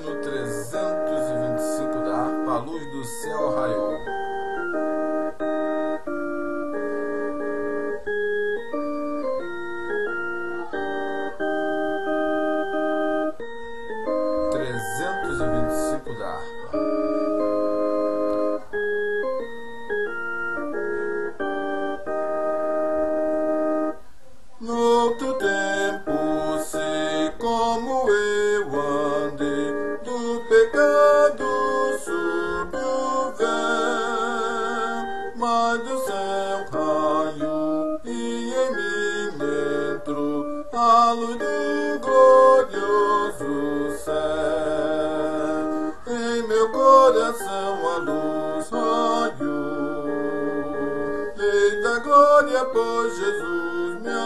hino 325 da harpa, a luz do céu raiou. Da harpa. Noutro tempo sei como eu andei, do pecado sob o véu, mas do céu raiou e em mim entrou a luz do glorioso céu. Em meu coração a luz raiou, lei da glória, pois Jesus me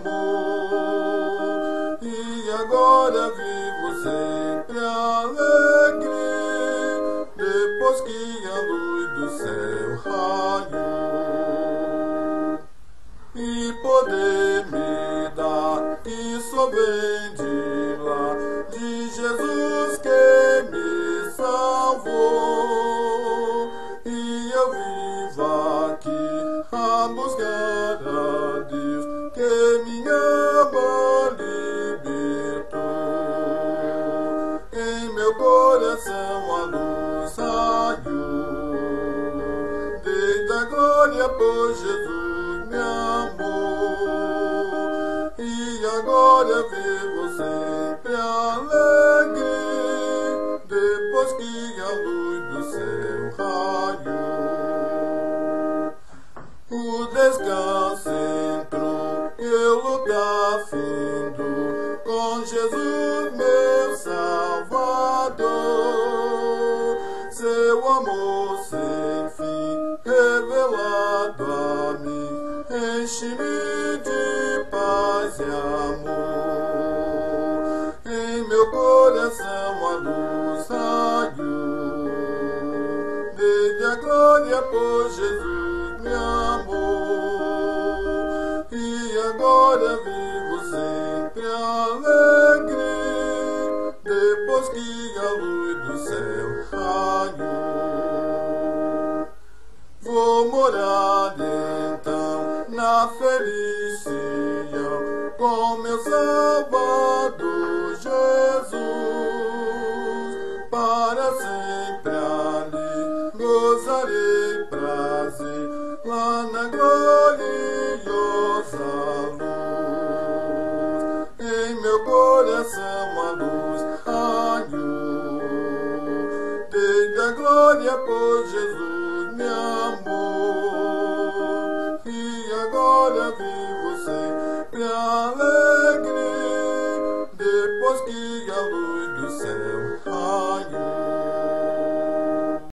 amou, e agora vivo sempre alegre, depois que a luz do céu raiou. E poder me dar, que só vem de lá, de Jesus que me salvou, e eu vivo aqui a buscar a Deus que minha alma libertou. Em meu coração a luz raiou, desde a glória, pois Jesus me amou, e agora vivo sempre alegre, depois que a luz do céu raiou. O descanso entrou, eu lutar findo com Jesus meu Salvador, seu amor sem fim revelado a mim, enche-me de paz e amor. Em meu coração a luz raiou, desde a glória, pois Jesus me amou, e agora vivo sempre alegre, depois que a luz do céu raiou. Vou morar então na felicidade com meu Salvador Jesus, para sempre ali gozarei prazer, lá na gloriosa luz. Em meu coração a luz raiou, desde a glória, pois Jesus me amou, e agora vivo sempre alegre, depois que a luz do céu raiou.